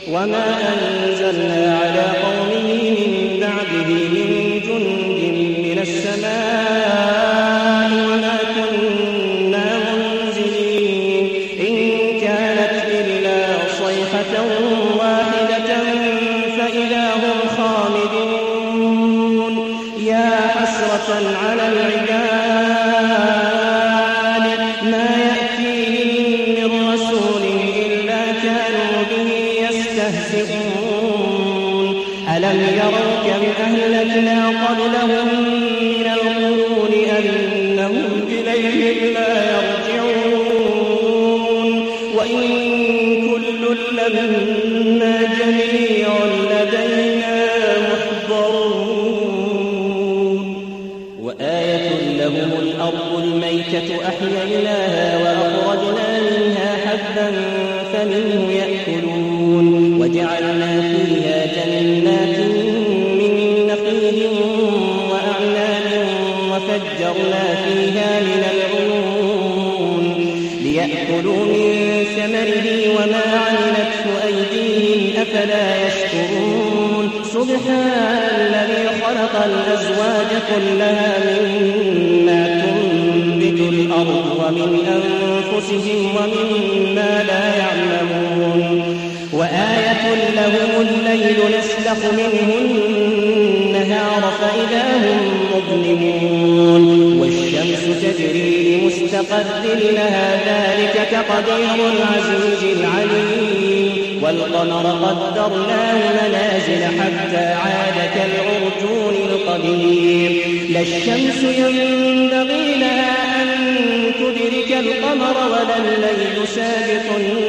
وما أنزلنا على قومه من بعده من جند من السماء وما كنا منزلين إن كانت إلا صيحة واحدة فإذا هم خامدون يا حسرة على العباد ما يأتيهم من رسول إلا كانوا به يستهزئون ألم يروا كم أهلكنا قبلهم من القرون أنهم إليهم لا يرجعون وإن كل لما جميع لدينا محضرون وآية لهم الأرض الميتة أحييناها وأخرجنا منها حبا فمنه يأكلون وجعلنا فيها جنات من نخيل وأعناب وفجرنا فيها من العيون ليأكلوا من ثمره وما عملته أيديهم أفلا يشكرون سبحان الذي خلق الأزواج كلها مما تنبت الأرض ومن أنفسهم ومما لا يعلمون وآية لهم الليل نسلخ منه النهار فإذا هم مظلمون والشمس تجري لمستقر لها ذلك تقدير العزيز العليم والقمر قدرناه منازل حتى عاد كالعرجون القديم لا الشمس ينبغي لها أن تدرك القمر ولا الليل سابق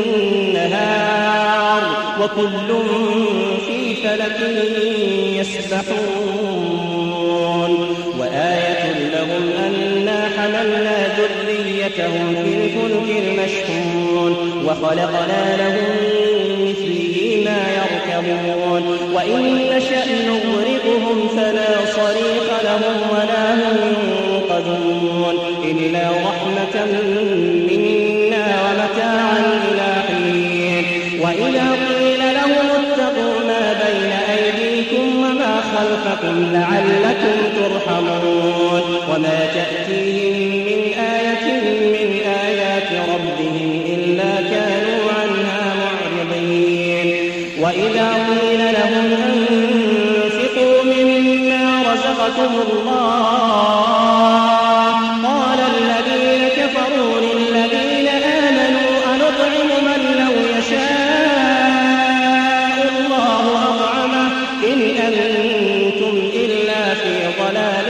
النهار وكل في فلك يسبحون وآية لهم أنا حملنا ذريتهم في الفلك المشحون وخلقنا لهم مثله ما يركبون وإن نشأ نغرقهم فلا صريخ لهم ولا هم ينقذون إلا رحمة منا ومتاعا إلى حين وإذا قيل لهم اتقوا ما بين أيديكم وما خلفكم لعلكم ترحمون وما تأتيهم من آية من آيات ربهم إلا كانوا عنها معرضين وإذا قيل لهم أنفقوا مما رزقكم الله قال الذين كفروا للذين آمنوا أنطعم من لو يشاء الله أطعمه إن أنتم إلا في ضلال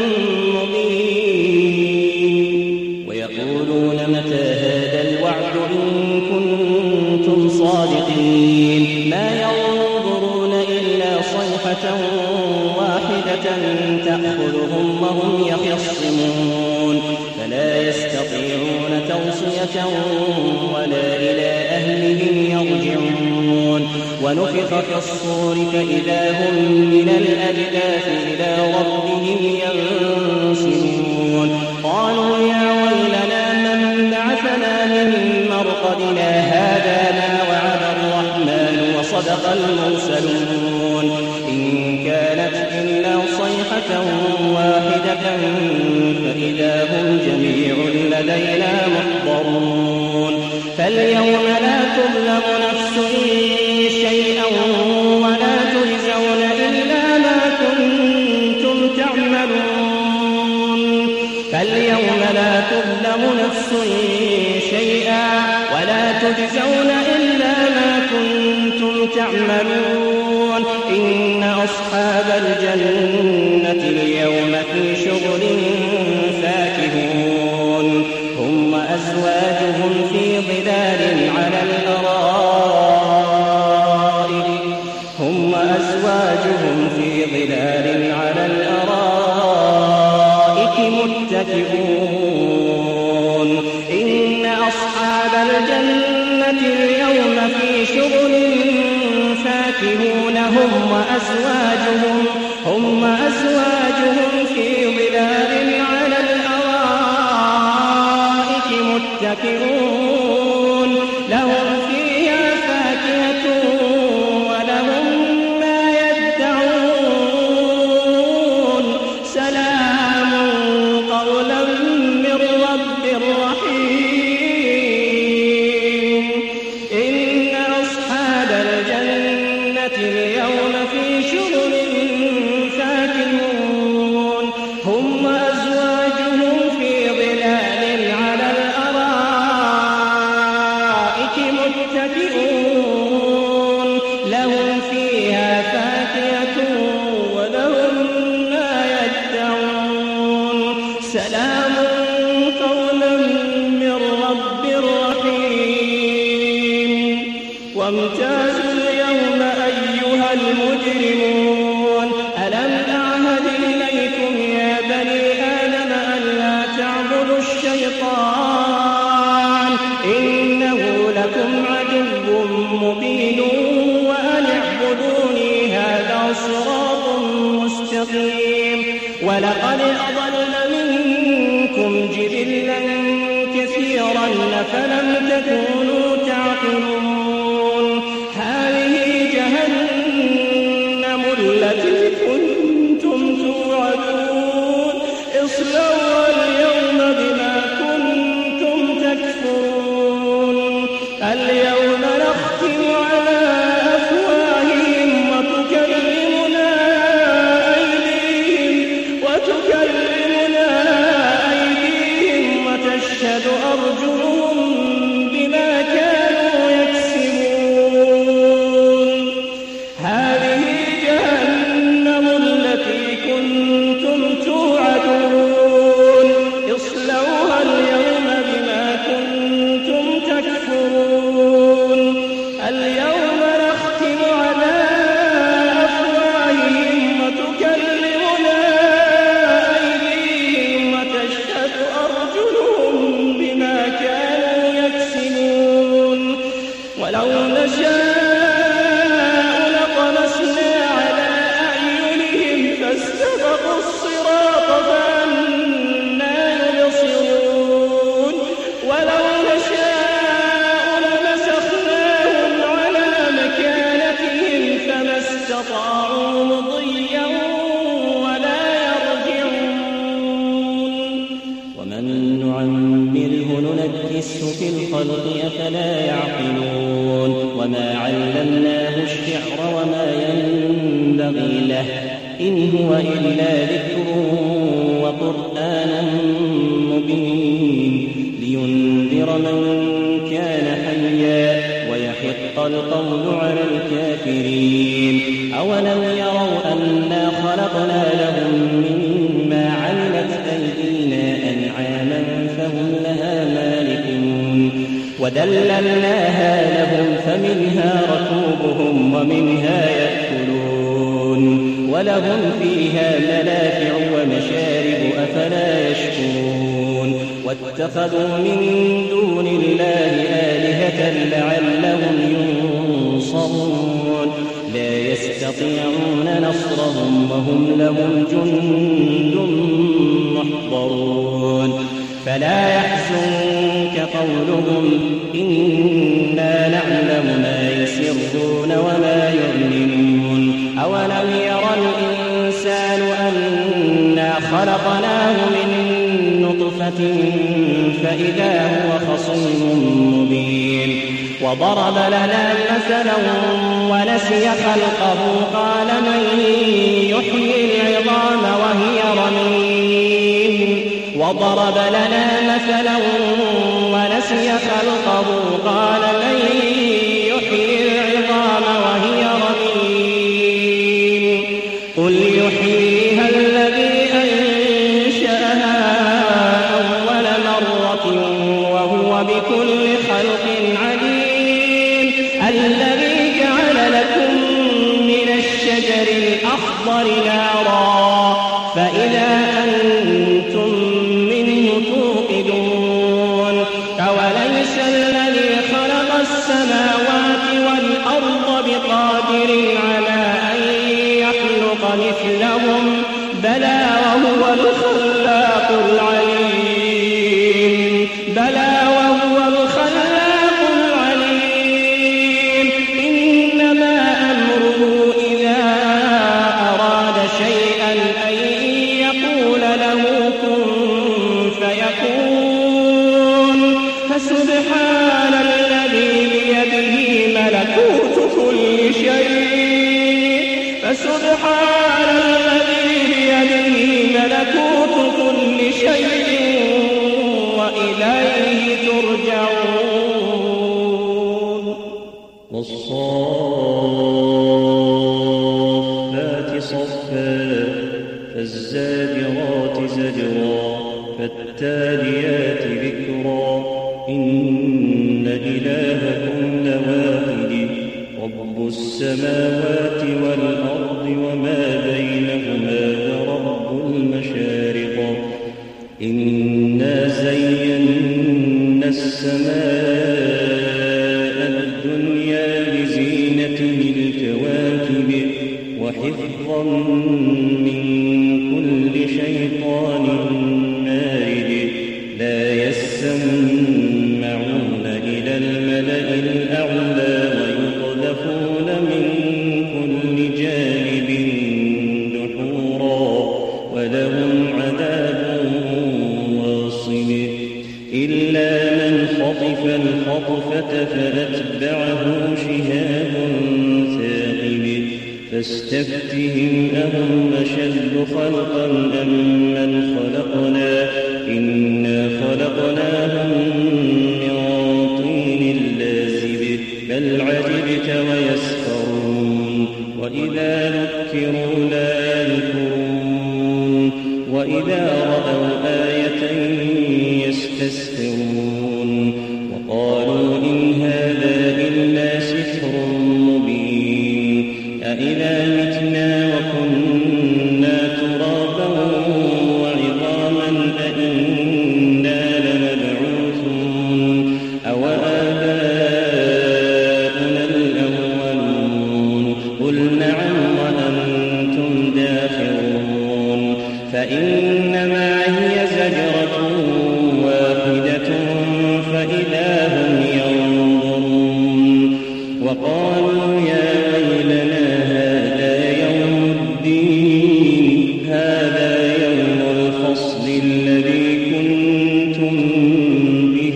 مبين ويقولون متى هذا الوعد إن كنتم صادقين ما ينظرون إلا صيحة واحدة تأخذهم وهم يخصمون فلا يستطيعون توصية ولا إلى أهلهم يرجعون ونفخ في الصور فإذا هم من الأجداث إلى ربهم ينسلون قالوا يا ويلنا من بعثنا من مرقدنا هذا ما وعد الرحمن وصدق المرسلون إن كانت إلا صيحة واحدة فإذا هم جميع لدينا محضرون فاليوم لا تظلم نفس شيئا ولا تجزون إلا ما كنتم تعملون فاليوم لا تظلم نفس شيئا ولا تجزون إلا ما كنتم تعملون إن أصحاب الجنة اليوم في شغل فاكهون هم وأزواجهم في ظلال على الأرائك متكئون إن أصحاب الجنة اليوم في شغل فاكهون هم وأزواجهم في ظلال على الأرائك متكئون لهم فيها فاكهة اليوم في شغل فاكهون هم وأزواجهم في ظلال على الأرائك متكئون لهم فيها فاكهة ولهم ما يدعون سلام قولا من رب رحيم وامتازوا اليوم أيها المجرمون ألم أعهد إليكم يا بني آدم ألا تعبدوا الشيطان إنه لكم عدو مبين وأن اعبدوني هذا صراط مستقيم ولقد أضل منكم جبلا كثيرا فلم تكونوا تعقلون هذه جهنم التي كنتم توعدون اصلوها اليوم بما كنتم تكفرون اليوم نختم على أفواههم وتكلمنا أيديهم وتشهد أرجلهم بما كانوا يكسبون هذه جهنم التي كنتم توعدون اصلوها اليوم بما كنتم تكفرون اليوم نختم على أفواههم وتكلمنا أيديهم وتشهد أرجلهم بما كانوا يكسبون ولو نشاء لطمسنا على أعينهم فاستبقوا الصراط فأنى يبصرون ولو نشاء لمسخناهم على مكانتهم فما استطاعوا مضيا ولا يرجعون ومن نعمره ننكسه في الخلق أفلا يعقلون وما علمناه الشعر وما ينبغي له إن هو إلا ذكر وقرآن مبين لينذر من كان حيا ويحق القول على الكافرين أولم يروا أنا خلقنا لهم مما عملت أيدينا أنعاما فهم لها مالكون وذللناها لهم فمنها ركوبهم ومنها يأكلون ولهم فيها منافع ومشارب أفلا يشكرون واتخذوا من دون الله آلهة لعلهم ينصرون لا يستطيعون نصرهم وهم لهم جند محضرون فلا يحزنك قولهم إنا نعلم ما يسرون وما يعلنون أولم يرى الإنسان أنا خلقناه من نطفة فإذا هو خصيم مبين وضرب لنا مثلا ونسي خلقه قال من يحيي العظام وهي رميم وضرب لنا مثلا ونسي خلقه قال من يحيي العظام وهي رميم قل يحييها الذي أنشأها أول مرة وهو بكل خلق عليم الذي جعل لكم من الشجر الأخضر نارا فإذا أنتم منه توقدون أوليس الذي خلق السماوات والأرض بقادر على أن يخلق مثلهم بلى وهو الخلاق العليم بلى وهو الخلاق العليم إنما أمره إذا أراد شيئا أن يقول له كن فيكون فسبحان الذي بيده ملكوت كل شيء فسبحان الذي بيده ملكوت كل شيء وإليه ترجعون والصافات صفا فالزاجرات زجرا فالتاليات ذكرا إن إلهكم لواحد رب السماوات والأرض وما بينهما ورب المشارق إنا زينا السماء الدنيا بزينة الكواكب وحفظا من كل شيطان مارد لا يسمعون إلى الملأ الأعلى ويقذفون من كل جانب دحورا ولهم عذاب واصب إلا من خطف الخطفة فأتبعه شهاب ثاقب فاستفتهم أهم أشد خلقا أم من خلقنا إنا خلقناهم من طين لازب بل عجبت ويسخرون وإذا ذكروا لا يذكرون وإذا رأوا آية يستسخرون وقالوا إن هذا إلا سحر مبين أإذا متنا وكنا ترابا وعظاما أإنا لمبعوثون أوآباؤنا الأولون قل نعم وأنتم داخرون فإنما هي زجرة واحدة فإذا هم ينظرون وقالوا يا ويلنا هذا يوم الدين هذا يوم الفصل الذي كنتم به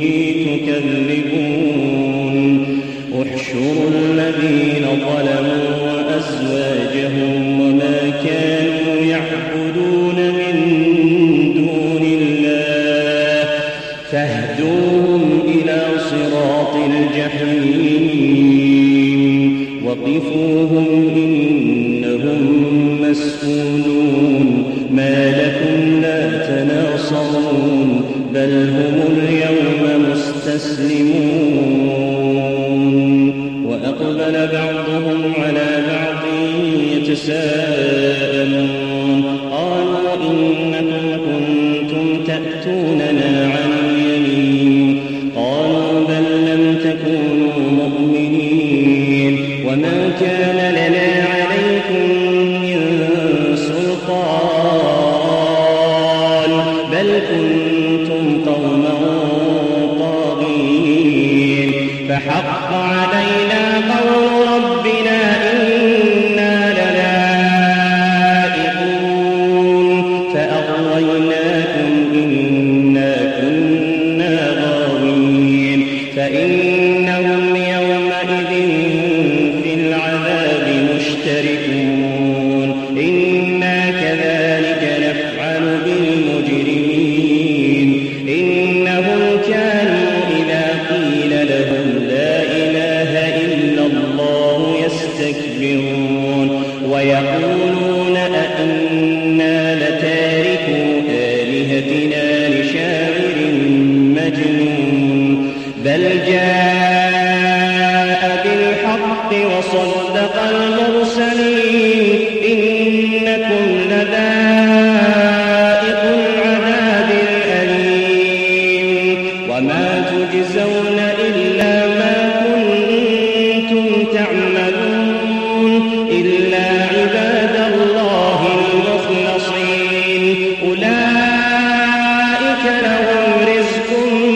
تكذبون احشروا الذين ظلموا وأزواجهم وما كانوا يعبدون من دون الله فاهدوهم إلى صراط الجحيم وقفوهم إنهم مسؤولون ما لكم لا تناصرون بل هم اليوم مستسلمون وأقبل بعضهم على بعض يتساءلون قالوا إنكم كنتم تأتوننا عن اليمين قالوا بل لم تكونوا مؤمنين وما كان لنا عليكم من سلطان بل كنتم قوما طاغين فحق علينا قول ربنا إنا لذائقون فأغويناكم إنا كنا غاوين فإنهم يومئذ في العذاب مشتركون إنا كذلك نفعل بالمجرمين إنهم كانوا إذا قيل لهم لا إله إلا الله يستكبرون ويقولون أئنا لتاركو آلهتنا لشاعر مجنون بل جاء بالحق وصدق المرسلين إنكم لذائق العذاب الأليم وما تجزون إلا ما كنتم تعملون إلا عباد الله المخلصين أولئك لهم رزق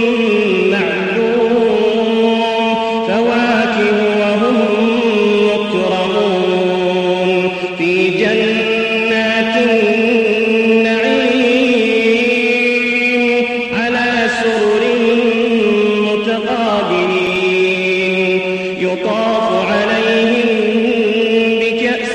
معلوم فواكه وهم مكرمون في جنات النعيم على سرر متقابلين يطاف عليهم بكأس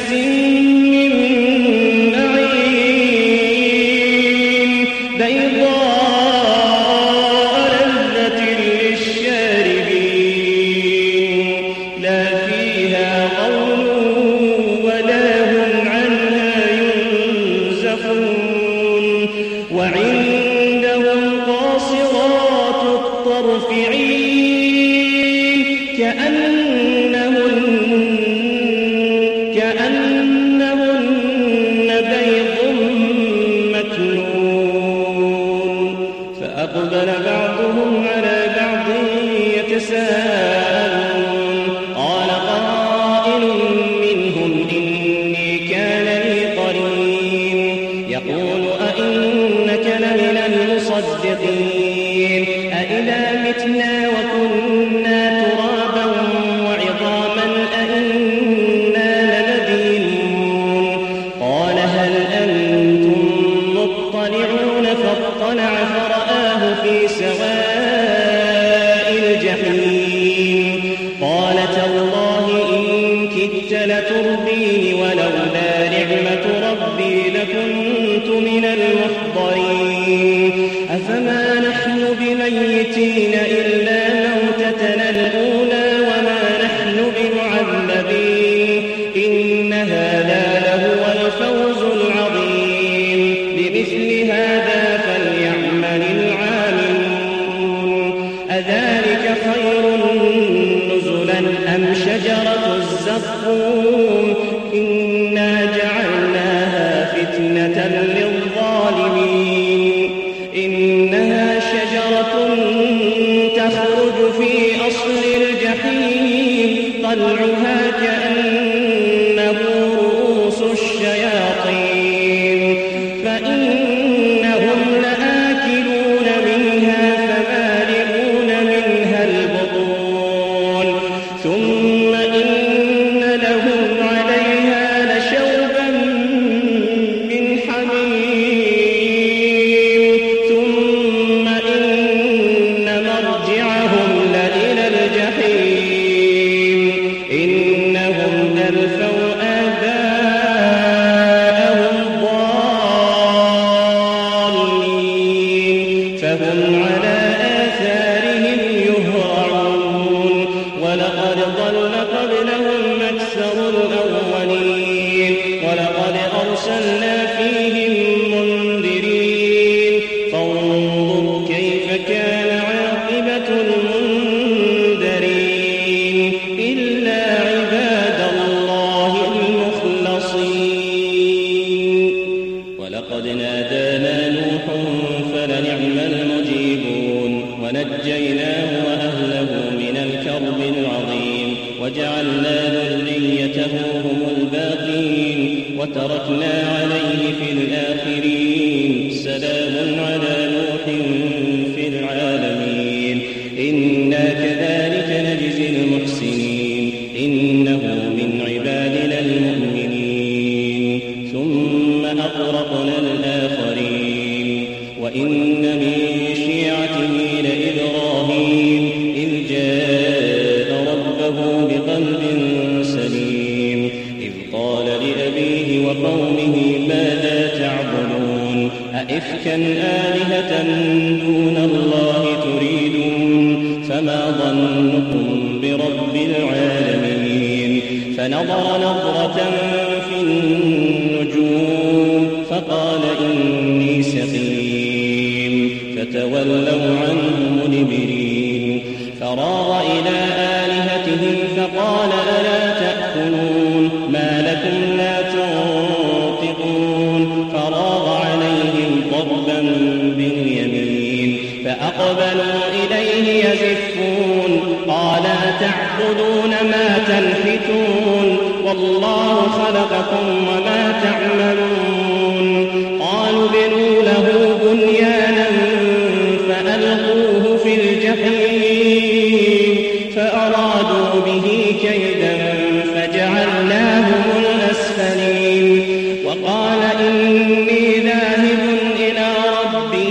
كأنهن بيض مكنون فأقبل بعضهم على بعض يتساءلون قال قائل منهم إني كان لي قرين يقول أئنك لمن المصدقين أئذا متنا وكنا ترابا وعظاما أئنا لمدينون قال هل أنتم مطلعون فاطلع فرآه في سواء الجحيم قال تالله إن كدت لتردين ولولا نعمة ربي لكنت من المحضرين أفما نحن بميتين إلا موتتنا الأولى وما نحن بمعذبين إن هذا لهو الفوز العظيم بمثل هذا فليعمل العاملون أذلك خير نزلا أم شجرة الزقوم إنا جعلناها فتنة للظالمين إنها شجرة تخرج في أصل الجحيم طلعها كأنه رؤوس الشياطين فإنهم لآكلون منها فمالئون منها البطون ثم إن لهم عليها لشوبا من حميم ثم إن مرجعهم لإلى الجحيم إنهم ألفوا آباءهم ضالين فهم على آثارهم يهرعون ولقد ضل قبلهم أكثر الأولين ولقد أرسلنا فيهم منذرين فانظر كيف كان عاقبة المنذرين إلا عباد الله المخلصين ولقد نادانا نوح فلنعم المجيبون ونجيناه وأهله من الكرب العظيم وجعلنا ذريته هم الباقين وتركنا عليه في الآخرين سلام على نوح في العالمين إنا كذلك نجزي المحسنين إنه من عبادنا المؤمنين ثم أغرقنا الآخرين وإن من شيعته لإبراهيم إذ جاء ربه بقلب سليم إذ قال لأبيه وقومه ماذا تعبدون أئفكا آلهة دون الله تريدون فما ظنكم برب العالمين فنظر نظرة في النجوم فقال إني سقيم فتولوا عنه مدبرين فراغ إلى آلهتهم فقال ألا تأكلون ما لكم لا تنطقون فراغ عليهم ضربا باليمين فأقبلوا إليه يزفون قال تعبدون ما تنحتون والله خلقكم وما تعملون قالوا بنوا له بنيانا فألقوه في الجحيم فأرادوا به كيدا فجعلناهم الأسفلين وقال إني ذاهب إلى ربي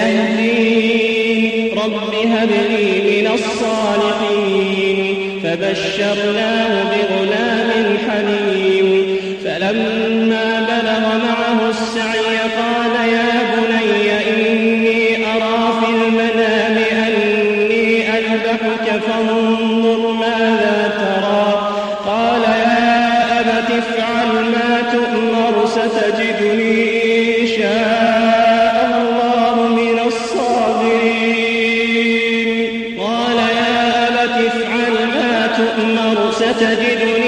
سيهدين رب هب لي من الصالحين فبشرناه بغلام حليم فلما بلغ معه السعي قال يا بني إني أرى في المنام أني أذبحك فانظر ماذا ترى قال يا أبت افعل ما تؤمر ستجدني إن شاء الله من الصابرين قال يا أبت افعل ما تؤمر ستجدني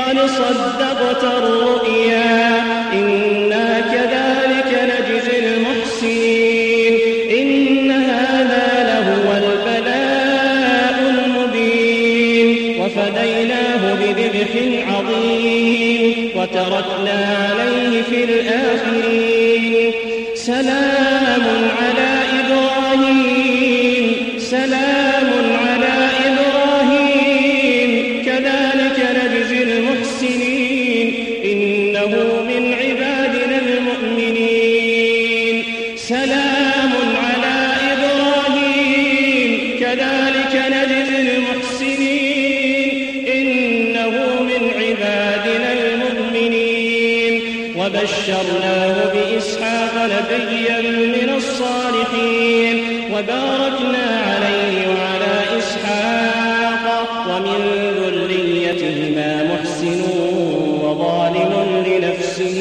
قد صدقت الرؤيا إنا كذلك نجزي المحسنين إن هذا لهو البلاء المبين وفديناه بذبح عظيم وتركنا عليه في الآخرين سلام على إبراهيم سلام على إبراهيم كذلك نجزي المحسنين إنه من عبادنا المؤمنين سلام على إبراهيم كذلك نجزي المحسنين إنه من عبادنا المؤمنين وبشرناه بإسحاق نبيا من الصالحين وباركنا عليه وعلى إسحاق ومن ذريتهما محسن وظالم لنفسه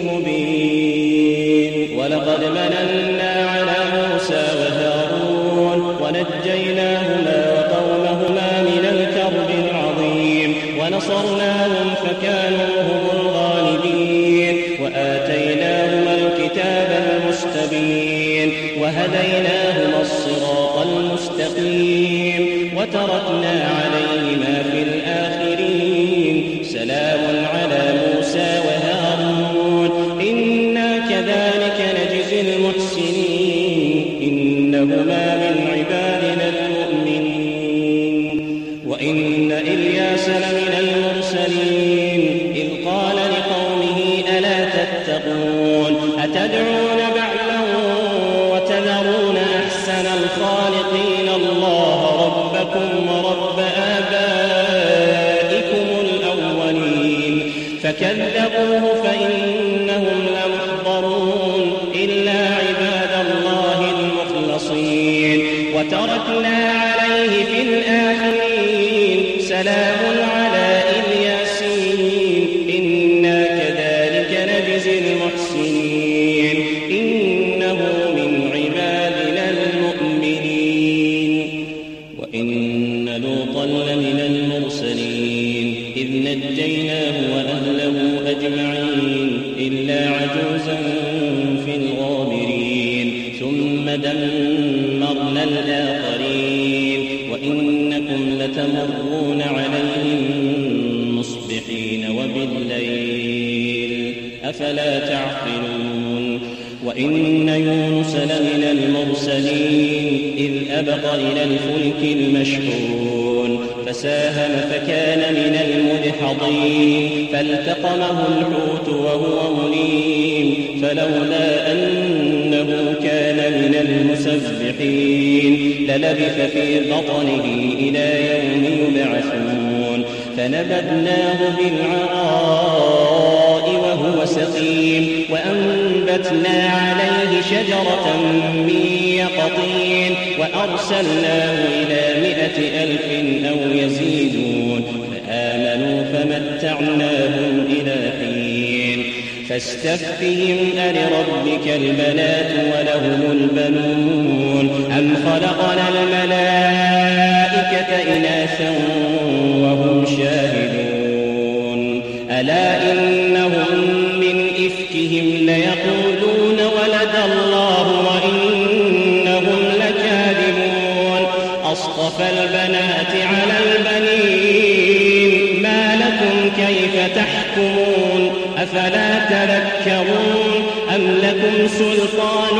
مبين ولقد مننا على موسى وهارون ونجيناهما وقومهما من الكرب العظيم ونصرناهم فكانوا هم الغالبين وآتيناهما الكتاب المستبين وهديناهما الصراط المستقيم وتركنا عليهما في الآخرين سلام على موسى وهارون إنا كذلك نجزي المحسنين إنهما من عبادنا المؤمنين وإن إلياس لمن المرسلين إذ قال لقومه ألا تتقون أتدعون بعلا وتذرون أحسن الخالقين الله ربكم ورب آبائكم الأولين فكذبوه فإنهم لمحضرون إلا عباد الله المخلصين وتركنا عليه في الآخرين سلام على الياسين إنا كذلك نجزي المحسنين إنه من عبادنا المؤمنين وإن لوطا لمن المرسلين إذ نجيناه وأهله أجمعين إلا عجوزا في الغابرين ثم دمرنا الآخرين وإنكم لتمرون عليهم مصبحين وبالليل أفلا تعقلون وإن يونس لمن المرسلين إذ أبق إلى الفلك المشحون فساهم فكان من المدحضين فالتقمه الحوت وهو مليم فلولا أنه كان من المسبحين للبث في بطنه إلى يوم يبعثون فنبذناه بالعراء وهو سقيم وأنبتنا عليه شجرة من يقطين وأرسلناه إلى 100,000 أو يزيدون فآمنوا فمتعناهم إلى حين فاستفتهم ألربك البنات ولهم البنون أم خلقنا الملائكة إناثا وهم شاهدون ألا إنهم من إفكهم ليقولون ولد الله وإنهم لكاذبون أصطفى البنات على البنين ما لكم كيف تحكمون أفلا تذكرون أم لكم سلطان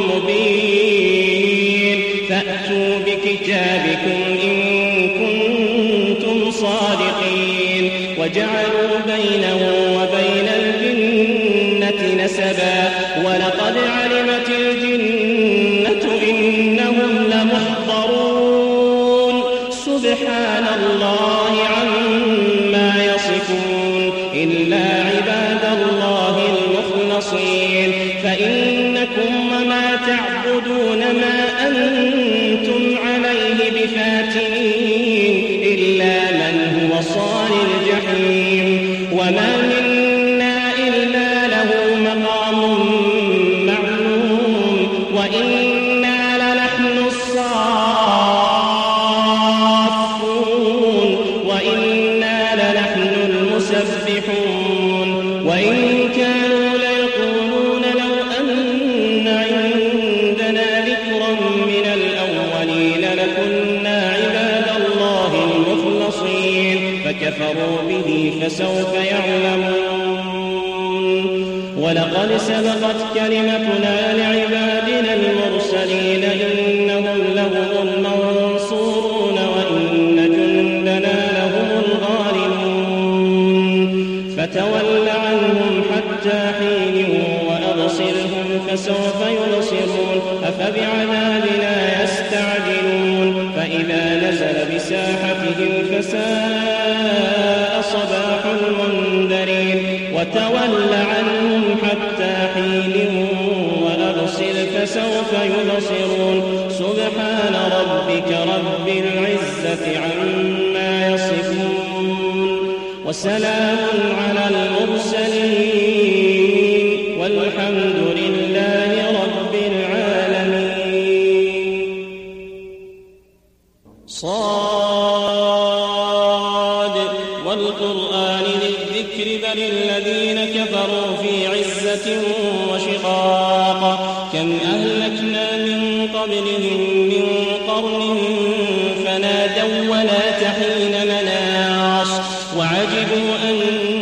مبين فأتوا بكتابكم إن كنتم صادقين وجعلوا بينه وبين الجنة نسبا ولقد علمت الجنة إنهم لمحضرون سبحان الله عما يصفون إلا عباد الله المخلصين فإنكم وما تعبدون ما أنتم عليه بفاتنين إلا من هو صال الجحيم وما منا إلا له مقام معلوم وإنا لنحن الصافون وإنا لنحن المسبحون يسبحون وإن كانوا ليقولون لو أن عندنا ذكرا من الأولين لكنا عباد الله المخلصين فكفروا به فسوف يعلمون ولقد سبقت كلمتنا لعبادنا المرسلين إنهم لهم المنصورون وإن جندنا لهم الغالبون فتول عنهم حتى حين وأبصرهم فسوف يبصرون أفبعذابنا يستعجلون فإذا نزل بساحتهم فساء صباح المنذرين وتول عنهم حتى حين وأبصر فسوف يبصرون سبحان ربك رب العزة عما يصفون وسلام على المرسلين والحمد لله رب العالمين. صاد والقرآن للذكر بل الذين كفروا في عزة وشقاق كم أهلكنا من قبلهم من قرن فنادوا ولا تحين مناص وعجبوا أن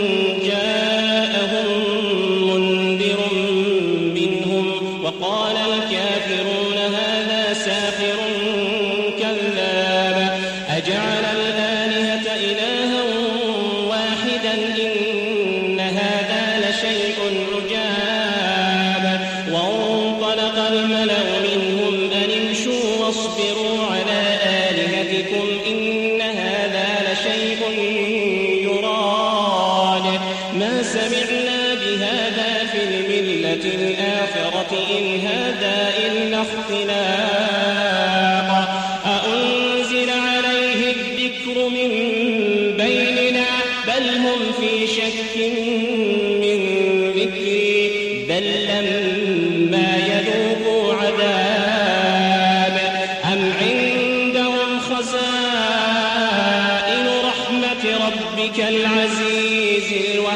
جاءهم منذر منهم وقال الكافرون هذا ساحر كذاب أجعل الآلهة إلها واحدا إن هذا لشيء عجاب وانطلق الملأ منهم أن امشوا واصبروا على آلهتكم إن هذا لشيء يراد ما سمعنا بهذا في الملة الآخرة إن هذا إلا اختلاق أأنزل عليه الذكر من بيننا بل هم في شك من ذكري بل لما يذوقوا عذاب أم عندهم خزائن رحمة ربك العزيز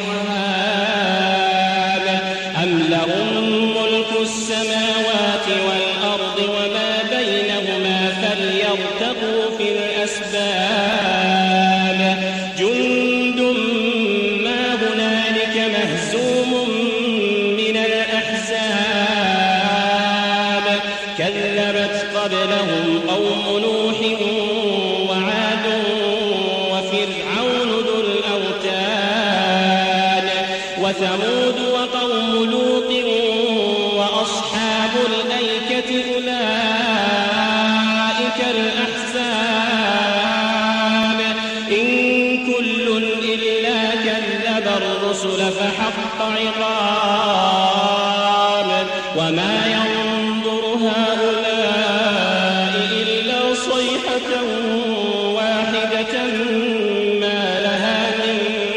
الوهاب أم لهم ملك السماوات والأرض وما بينهما فليرتقوا في الأسباب جند ما هنالك مهزوم من الأحزاب كذبت قبلهم قوم نوح وعاد وفرعون ذو الأوتاد وثمود وقوم لوط وأصحاب الأيكة أولئك الأحزاب إن كل إلا كذب الرسل فحق عقاب وما ينظر هؤلاء إلا صيحة واحدة ما لها من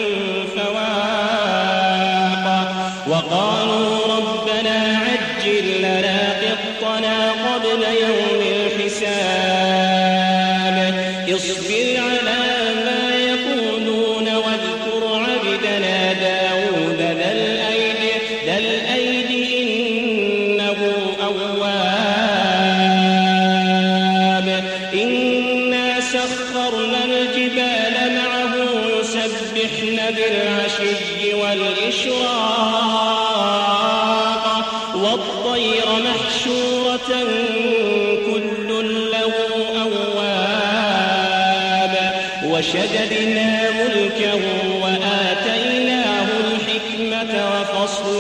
فواق وقالوا ربنا عجل لنا قطنا قبل يوم الحساب اصبر على ما يقولون واذكر عبدنا داود ذا الأيد إنه أواب إنا سخرنا الجبال معه يسبحن بالعشي والإشراق والطير محشورة كل له أواب وشددنا ملكه وآتيناه الحكمة وفصل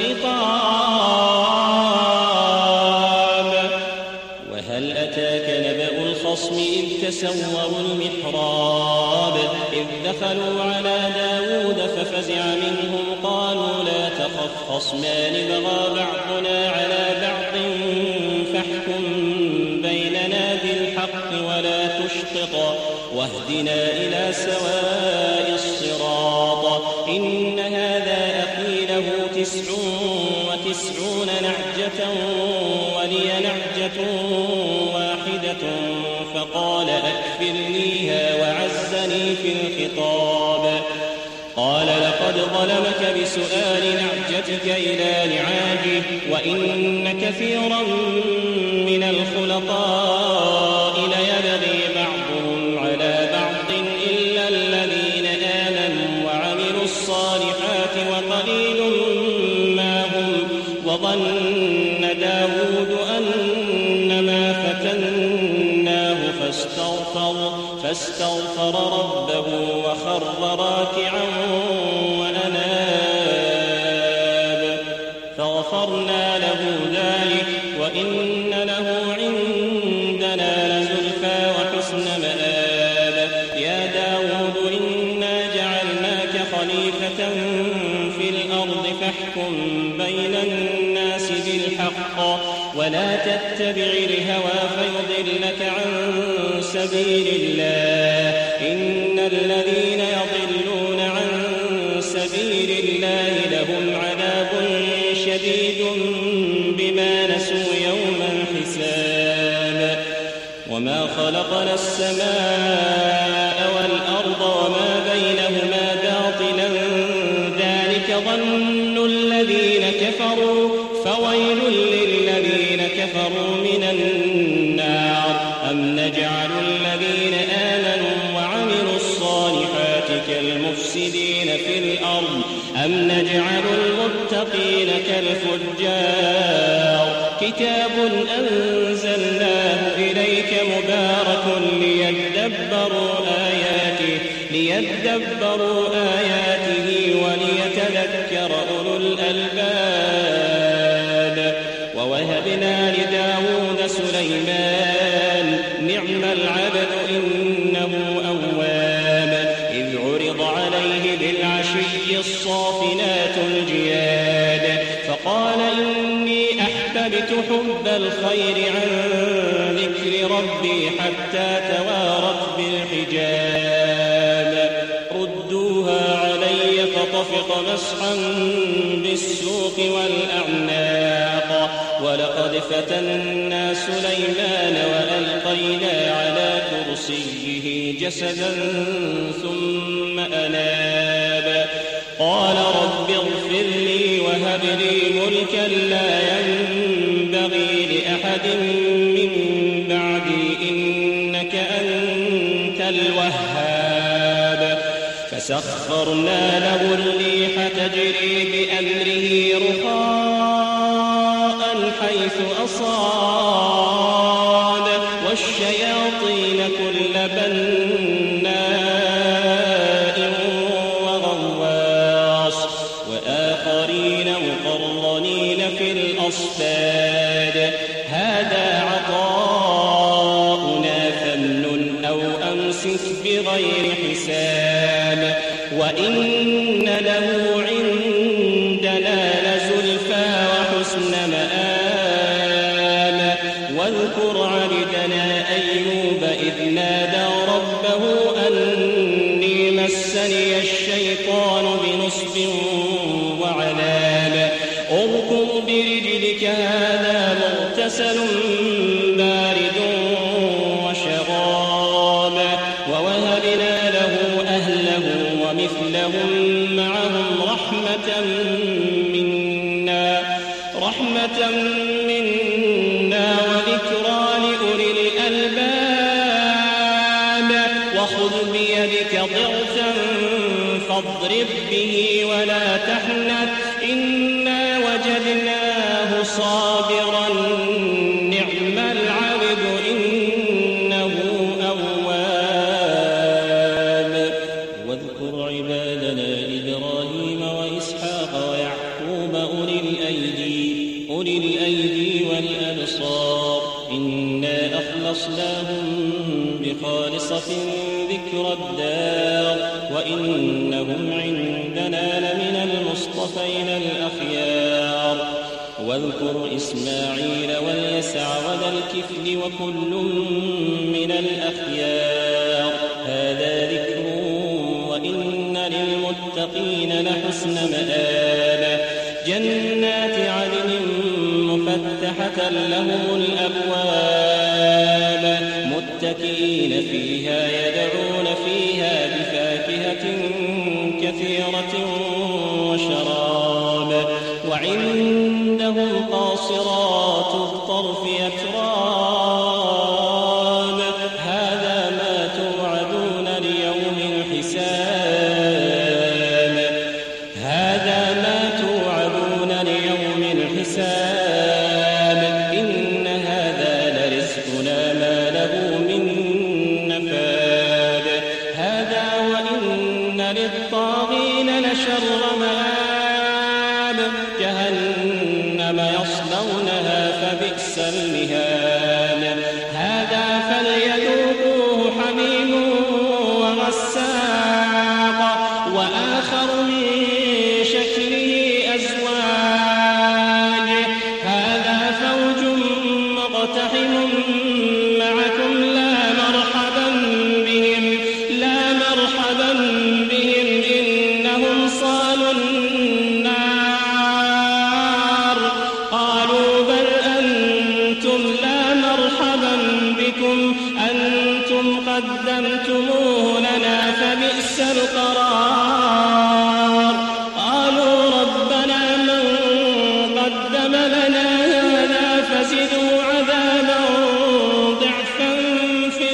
الخطاب وهل أتاك نبأ الخصم إذ تسوروا المحراب إذ دخلوا على داود ففزع منهم قالوا لا تخف خصمان بغى بعضنا على بعض فاحكم بيننا بالحق ولا تشطط واهدنا إلى سواء الصراط إن هذا أخي له 99 نعجة ولي نعجة واحدة فقال أكفلنيها وعزني في الخطاب قال لقد ولقد ظلمك بسؤال نعجتك إلى نعاجه وإن كثيرا من الخلطاء ليبغي بعضهم على بعض إلا الذين آمنوا وعملوا الصالحات وقليل ما هم. وظن داود أنما فتناه فاستغفر ربه وخر راكعا وأناب فغفرنا له ذلك وإن له عندنا لزلفى وحسن مآب. يا داود إنا جعلناك خليفة في الأرض فاحكم بين الناس بالحق ولا تتبع الهوى فيضلك عن سبيل الله. إن الذين يضلون عن سبيل الله لهم عذاب شديد بما نسوا يوم الحساب. وما خلقنا السماء والأرض وما بينهما باطلا ذلك ظن الذين كفروا فويل للذين كفروا من النار. أم نجعل الذين آمنوا وعملوا الصالحات كالمفسدين في الأرض أم نجعل المتقين كالفجار. كتاب أنزلناه إليك مبارك ليدبروا آياته وليتذكر أولو الألباب. ووهبنا لداود سليمان نعم العبد إنه أواب. إذ عرض عليه بالعشي الصافنات الجياد فقال إني أحببت حب الخير عن ذكر ربي حتى توارت بالحجاب. ردوها علي فطفق مسحا بالسوق والأعناق. ولقد فتنا سليمان وألقينا على كرسيه جسدا ثم أناب. قال رب اغفر لي وهب لي ملكا لا ينبغي لأحد من بعدي إنك أنت الوهاب. فسخرنا له الريح تجري بأمره رخاء حيث أصاب والشياطين كل بناء وغواص وآخرين مقرنين في الأصفاد. هذا عطاؤنا فامنن أو أمسك بغير حساب. وإن له عندنا لزلفى وحسن مآب. واذكر عبدنا أيوب إذ نادى ربه أني مسني الشيطان بنصب وعذاب. اركض برجلك هذا مغتسل بارد وشراب. ووهبنا له أهله ومثلهم معهم رحمة منا وذكرى لأولي الألباب. وخذ بيدك ضغثا فاضرب به ولا تحنث إنا وجدناه صابرا نعم العبد إنه أواب. واذكر عبادنا إبراهيم وإسحاق ويعقوب أولي الأيدي والأبصار إنا أخلصناهم بخالصة ذكر الدار وإنهم عندنا لمن المصطفين الأخيار. واذكر إسماعيل واليسع وذا الكفل وكل من الأخيار. هذا ذكر وإن للمتقين لحسن مآب. جنات عدن مفتحة لهم الأبواب متكئين فيها يدعون فيها بفاكهة كثيرة وعندهم قاصرات الطرف أتراب هذا ما توعدون ليوم الحساب هذا ما توعدون ليوم الحساب إن هذا لرزقنا ما له من نفاد هذا وإن للطاغين لشر مآب جهنم يصلونها فبئس المهاد هذا فليذوقوه حميم وغساق وآخر من شكله أزواج هذا فوج مقتحم معكم لا مرحبا بهم إنهم صالوا النار قالوا بل أنتم لا مرحبا بكم أنتم قدمتموه لنا فبئس القرار قالوا ربنا من قدم لنا هذا فزدوا عذابا ضعفا في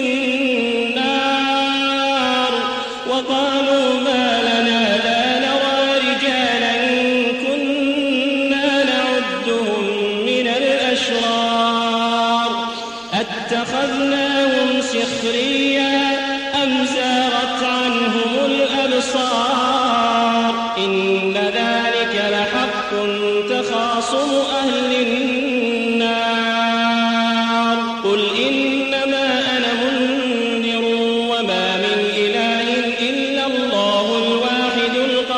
النار وقالوا ما لنا لا نرى رجالا كنا نعدهم من الأشرار اتخذناهم سخريا أم زاغت عنهم الأبصار إن ذلك لحق تخاصم أهل النار قل إنما أنا منذر وما من إله إلا الله الواحد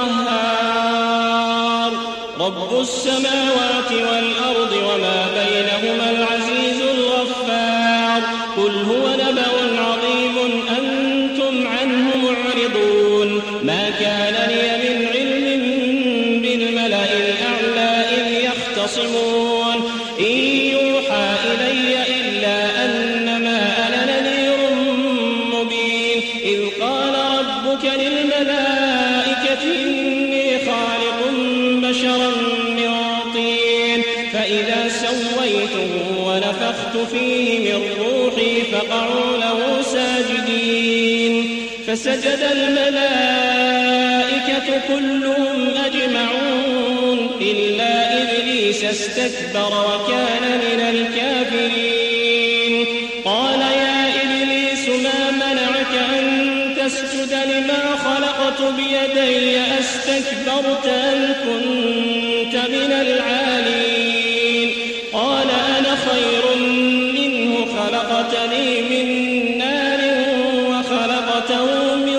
القهار رب السماوات والأرض وما بينهما العزيز الغفار قل هو نبأ عظيم أنتم عنه معرضون ما كان لي من علم بالملأ الأعلى إذ يختصمون إن يوحى إلي إلا أنما أنا نذير مبين إذ قال ربك للملائكة إني خالق بشرا من طين فإذا سويته ونفخت فيه من روحي فقعوا له ساجدين فسجد الملائكة كلهم أجمعون إلا إبليس استكبر وكان من الكافرين قال يا إبليس ما منعك أن تسجد لما خلقت بيدي أستكبرت أم كنت من العالين قال أنا خير منه خلقتني من نار وخلقته من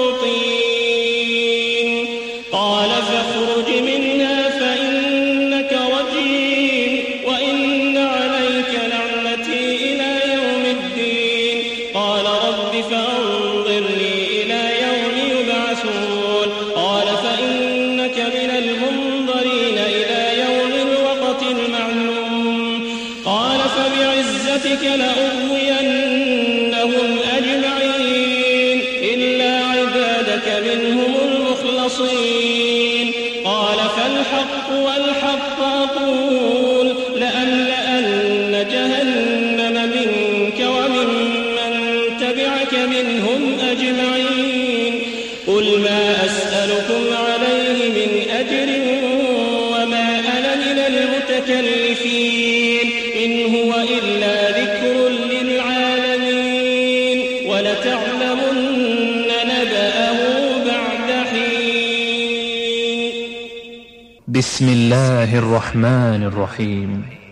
طين قال فاخرج منها فإنك رجيم وإن عليك لعنتي إلى يوم الدين قال رب فأنظرني إلى يوم يبعثون قال فإنك من المنظرين إلى يوم الوقت المعلوم قال فبعزتك لأغوينهم أجمعين إلا عبادك منهم المخلصين قال فالحق والحق أقول لأملأن جهنم منك وممن تبعك منهم أجمعين قل ما أسألكم عليه من أجر وما أنا من المتكلفين إن هو إلا ذكر للعالمين ولتعلمن نبأه بعد حين بسم الله الرحمن الرحيم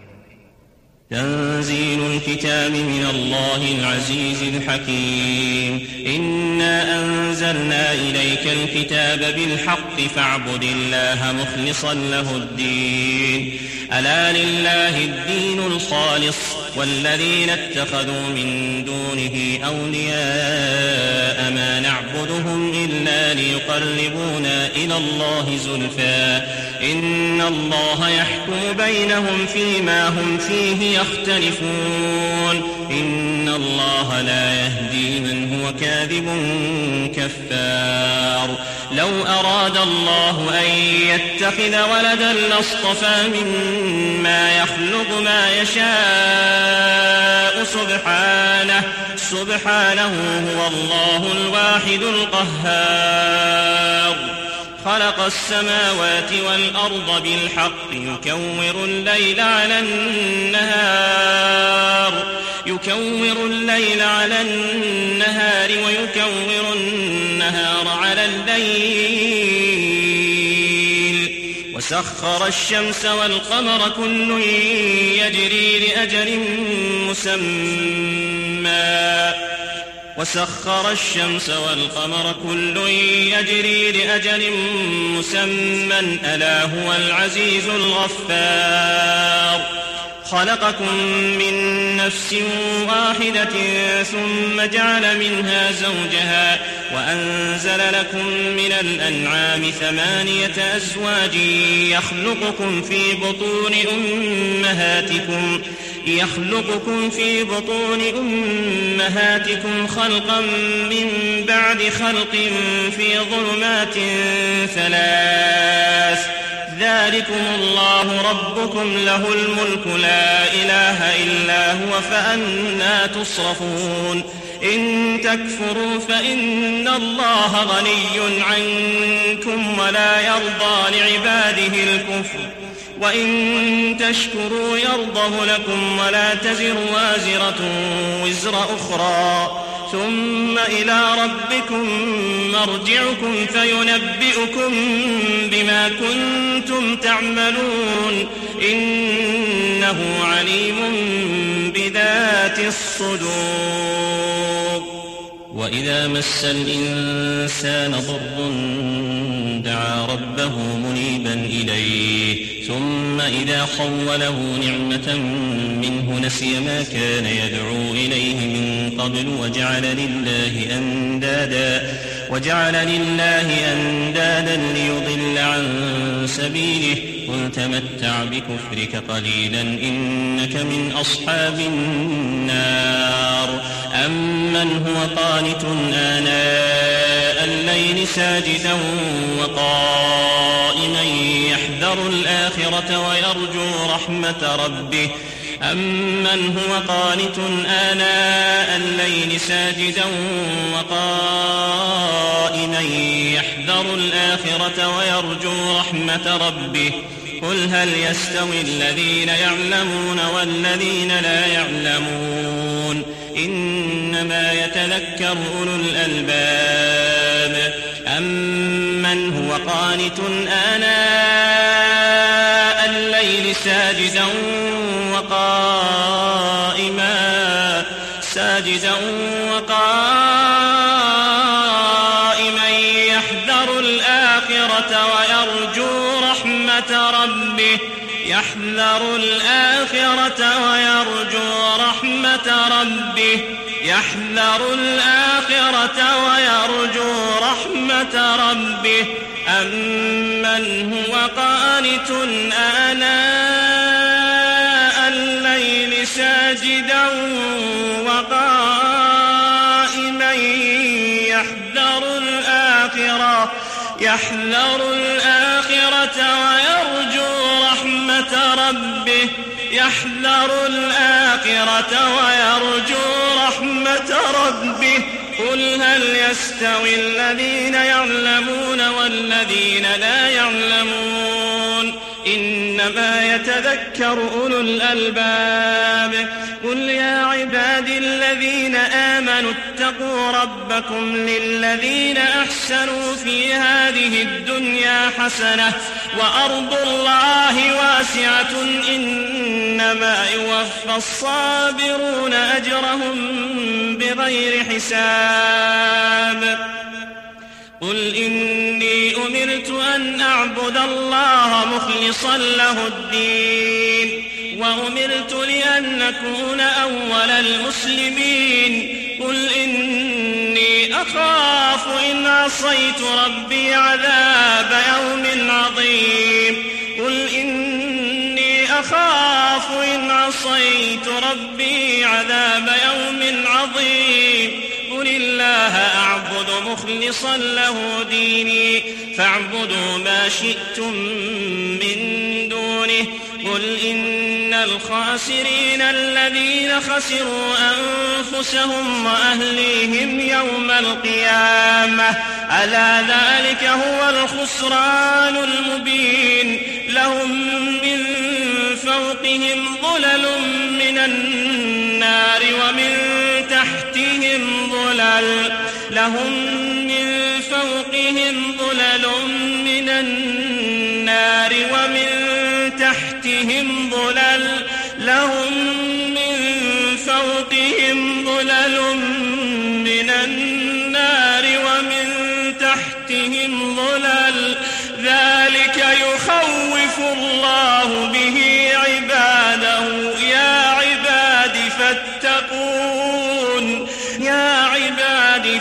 تنزيل الكتاب من الله العزيز الحكيم إنا أنزلنا إليك الكتاب بالحق فاعبد الله مخلصا له الدين ألا لله الدين الخالص والذين اتخذوا من دونه أولياء ما نعبدهم إلا ليقربونا إلى الله زلفى إن الله يحكم بينهم فيما هم فيه يختلفون إن الله لا يهدي من هو كاذب كفار لو أراد الله أن يتخذ ولدا لاصطفى مما يخلق ما يشاء سبحانه هو الله الواحد القهار خلق السماوات والأرض بالحق يكور الليل على النهار ويكور النهار على الليل وسخر الشمس والقمر كل يجري لأجل مسمى ألا هو العزيز الغفار خلقكم من نفس واحدة ثم جعل منها زوجها وأنزل لكم من الأنعام 8 أزواج يخلقكم في بطون أمهاتكم خلقا من بعد خلق في ظلمات 3 ذلكم الله ربكم له الملك لا إله إلا هو فأنى تصرفون إن تكفروا فإن الله غني عنكم ولا يرضى لعباده الكفر وإن تشكروا يرضه لكم ولا تزر وازرة وزر أخرى ثم إلى ربكم مرجعكم فينبئكم بما كنتم تعملون إنه عليم بذات الصدور وإذا مس الإنسان ضر دعا ربه منيبا إليه ثم إذا خوله نعمة منه نسي ما كان يدعو إليه من قبل وجعل لله أندادا ليضل عن سبيله قل تمتع بكفرك قليلا إنك من أصحاب النار أمن هو قانت آناء الليل ساجدا وقائما يحذر الآخرة ويرجو رحمة ربه أمن هو قانت آناء الليل ساجدا وقائما يحذر الآخرة ويرجو رحمة ربه قل هل يستوي الذين يعلمون والذين لا يعلمون إنما يتذكر أولو الألباب أمن هو قانت آناء الليل ساجدا وقائما يحذر الآخرة ويرجو رحمة ربه أمن هو قانت آناء الليل ساجدا وقائما يحذر الآخرة ويرجو رحمة ربه قل هل يستوي الذين يعلمون والذين لا يعلمون إنما يتذكر أولو الألباب قل يا عبادي الذين آمنوا اتقوا ربكم للذين أحسنوا في هذه الدنيا حسنة وأرض الله واسعة إنما يوفى الصابرون أجرهم بغير حساب قل إني أمرت أن أعبد الله مخلصا له الدين وأمرت لأن أكون أول المسلمين قل إني أخاف إن عصيت ربي عذاب يوم عظيم قل إني أخاف إن عصيت ربي عذاب يوم عظيم قل قل الله أعبد مخلصا له ديني فاعبدوا ما شئتم من دونه قل إن الخاسرين الذين خسروا أنفسهم وأهليهم يوم القيامة ألا ذلك هو الخسران المبين لهم من فوقهم ظلل من النار ومن تحتهم ظلل لهم من فوقهم ظلل من النار ومن تحتهم ظلل لهم من فوقهم ظلل من النار ومن تحتهم ظلل ذلك يخوف الله به عباده يا عباد فاتقون يا عباد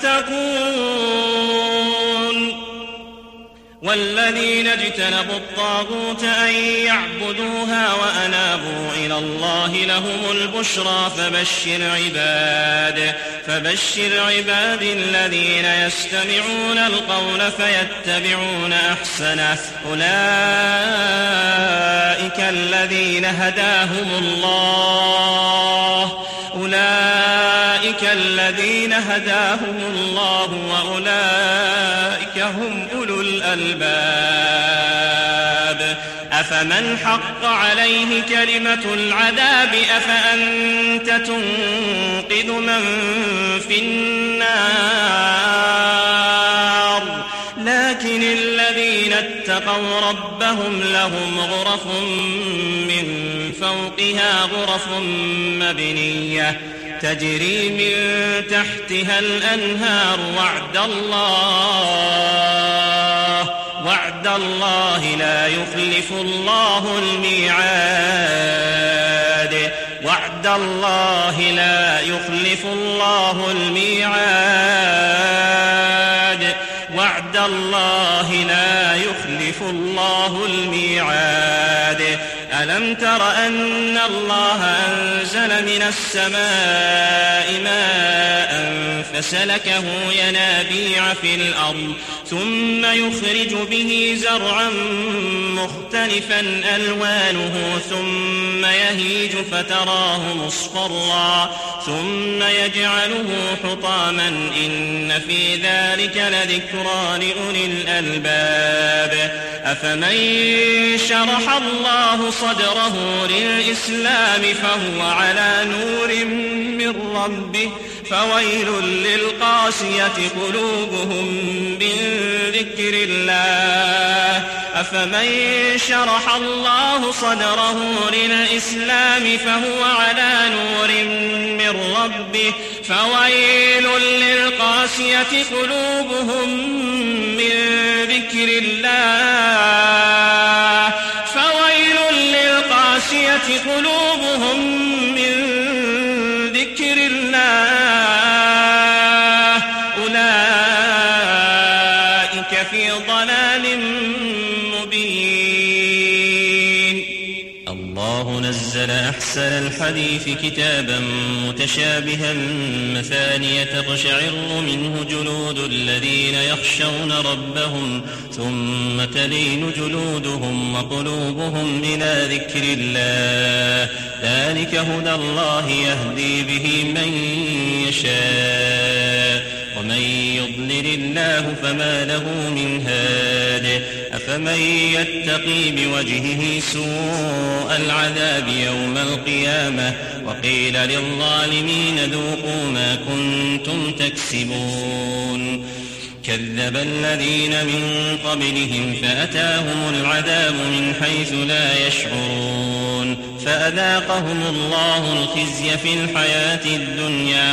فاتقون والذين اجتنبوا الطاغوت أن يعبدوها وأنابوا إلى الله لهم البشرى فبشر عباد الذين يستمعون القول فيتبعون أحسنه أولئك الذين هداهم الله وأولئك هم أولو الألباب أفمن حق عليه كلمة العذاب أفأنت تنقذ من في النار لكن الذين اتقوا ربهم لهم غرف من فوقها غرف مبنية تجري من تحتها الأنهار وعد الله لا يخلف الله الميعاد وعد الله لا يخلف الله الميعاد وعد الله لا يخلف الله الميعاد ألم تر أن الله أنزل من السماء ماء فسلكه ينابيع في الأرض ثم يخرج به زرعا مختلفا ألوانه ثم يهيج فتراه مصفرا ثم يجعله حطاما إن في ذلك لذكرى لأولي الألباب أفمن شرح الله صدره للإسلام فهو على نور من ربه فويل للقاسية قلوبهم من ذكر الله أفمن شرح الله صدره للإسلام فهو على نور من ربه فويل للقاسية قلوبهم من ذكر الله فويل للقاسية قلوبهم من ذكر الله أولئك في ضلال مبين الله نزل أحسن الحديث كتابا متشابها مثانية تقشعر منه جلود الذين يخشون ربهم ثم تلين جلودهم وقلوبهم إلى ذكر الله ذلك هدى الله يهدي به من يشاء ومن يضلل الله فما له من هاد أفمن يتقي بوجهه سوء العذاب يوم القيامة وقيل للظالمين ذوقوا ما كنتم تكسبون كذب الذين من قبلهم فأتاهم العذاب من حيث لا يشعرون فأذاقهم الله الخزي في الحياة الدنيا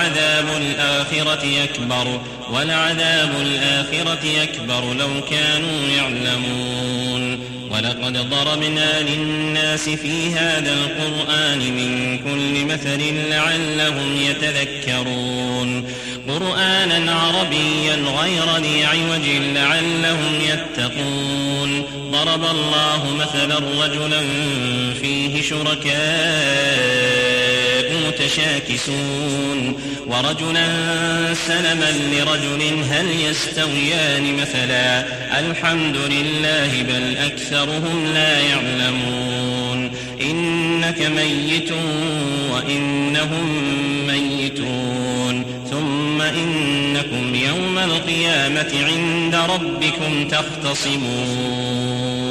ولعذاب الآخرة أكبر لو كانوا يعلمون ولقد ضربنا للناس في هذا القرآن من كل مثل لعلهم يتذكرون قرآنا عربيا غير ذي عوج لعلهم يتقون ضرب الله مثلا رجلا فيه شركاء متشاكسون ورجلا سلما لرجل هل يستويان مثلا الحمد لله بل أكثرهم لا يعلمون إنك ميت وإنهم ميتون ثم إنكم يوم القيامة عند ربكم تختصمون